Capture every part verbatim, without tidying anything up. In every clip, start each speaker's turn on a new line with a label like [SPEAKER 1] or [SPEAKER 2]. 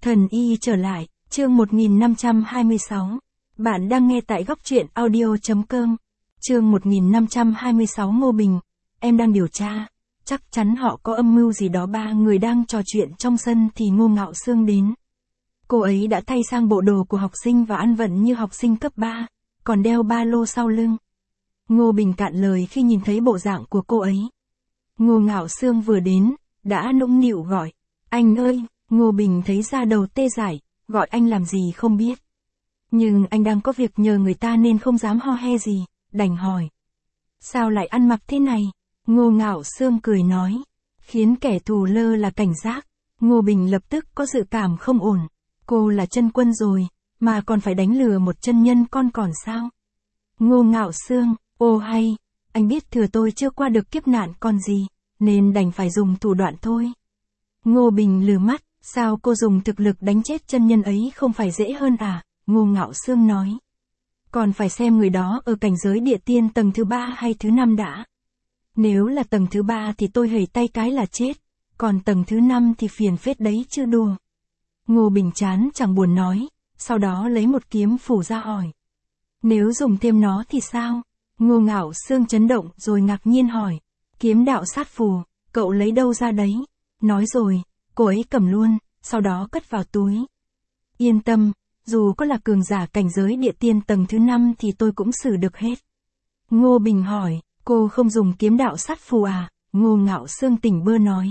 [SPEAKER 1] Thần y trở lại, chương một nghìn năm trăm hai mươi sáu. Bạn đang nghe tại góc truyện audio chấm com. Chương một nghìn năm trăm hai mươi sáu. Ngô Bình, em đang điều tra. Chắc chắn họ có âm mưu gì đó. Ba người đang trò chuyện trong sân thì Ngô Ngạo Sương đến. Cô ấy đã thay sang bộ đồ của học sinh và ăn vận như học sinh cấp ba, còn đeo ba lô sau lưng. Ngô Bình cạn lời khi nhìn thấy bộ dạng của cô ấy. Ngô Ngạo Sương vừa đến, đã nũng nịu gọi, anh ơi. Ngô Bình thấy da đầu tê dại, gọi anh làm gì không biết. Nhưng anh đang có việc nhờ người ta nên không dám ho he gì, đành hỏi. Sao lại ăn mặc thế này? Ngô Ngạo Sương cười nói, khiến kẻ thù lơ là cảnh giác. Ngô Bình lập tức có dự cảm không ổn. Cô là chân quân rồi, mà còn phải đánh lừa một chân nhân con còn sao? Ngô Ngạo Sương, ô hay, anh biết thừa tôi chưa qua được kiếp nạn còn gì, nên đành phải dùng thủ đoạn thôi. Ngô Bình lừ mắt, sao cô dùng thực lực đánh chết chân nhân ấy không phải dễ hơn à? Ngô Ngạo Sương nói. Còn phải xem người đó ở cảnh giới địa tiên tầng thứ ba hay thứ năm đã. Nếu là tầng thứ ba thì tôi hẩy tay cái là chết, còn tầng thứ năm thì phiền phết đấy chưa đùa. Ngô Bình chán chẳng buồn nói, sau đó lấy một kiếm phủ ra hỏi. Nếu dùng thêm nó thì sao? Ngô Ngạo Sương chấn động rồi ngạc nhiên hỏi. Kiếm đạo sát phù, cậu lấy đâu ra đấy? Nói rồi, cô ấy cầm luôn, sau đó cất vào túi. Yên tâm, dù có là cường giả cảnh giới địa tiên tầng thứ năm thì tôi cũng xử được hết. Ngô Bình hỏi, cô không dùng kiếm đạo sát phù à? Ngô Ngạo Sương tỉnh bơ nói.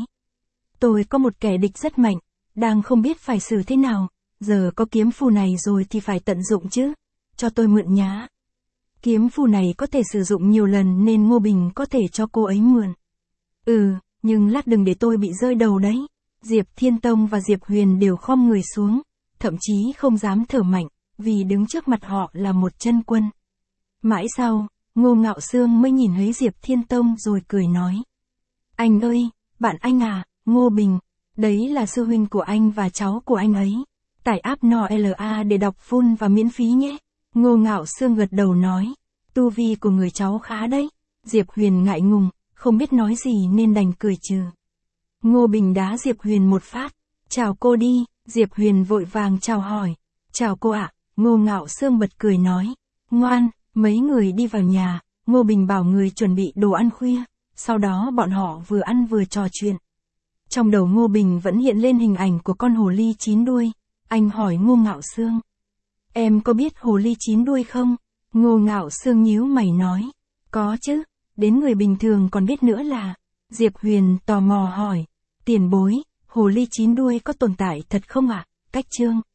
[SPEAKER 1] Tôi có một kẻ địch rất mạnh, đang không biết phải xử thế nào, giờ có kiếm phù này rồi thì phải tận dụng chứ, cho tôi mượn nhá. Kiếm phù này có thể sử dụng nhiều lần nên Ngô Bình có thể cho cô ấy mượn. Ừ, nhưng lát đừng để tôi bị rơi đầu đấy. Diệp Thiên Tông và Diệp Huyền đều khom người xuống, thậm chí không dám thở mạnh, vì đứng trước mặt họ là một chân quân. Mãi sau, Ngô Ngạo Sương mới nhìn thấy Diệp Thiên Tông rồi cười nói. Anh ơi, bạn anh à, Ngô Bình, đấy là sư huynh của anh và cháu của anh ấy. Tải app en o lờ a để đọc full và miễn phí nhé. Ngô Ngạo Sương gật đầu nói, tu vi của người cháu khá đấy. Diệp Huyền ngại ngùng, không biết nói gì nên đành cười trừ. Ngô Bình đá Diệp Huyền một phát. Chào cô đi. Diệp Huyền vội vàng chào hỏi. Chào cô ạ. Ngô Ngạo Sương bật cười nói. Ngoan, mấy người đi vào nhà. Ngô Bình bảo người chuẩn bị đồ ăn khuya. Sau đó bọn họ vừa ăn vừa trò chuyện. Trong đầu Ngô Bình vẫn hiện lên hình ảnh của con hồ ly chín đuôi. Anh hỏi Ngô Ngạo Sương. Em có biết hồ ly chín đuôi không? Ngô Ngạo Sương nhíu mày nói. Có chứ, đến người bình thường còn biết nữa là. Diệp Huyền tò mò hỏi. Tiền bối, hồ ly chín đuôi có tồn tại thật không ạ? À? Cách chương.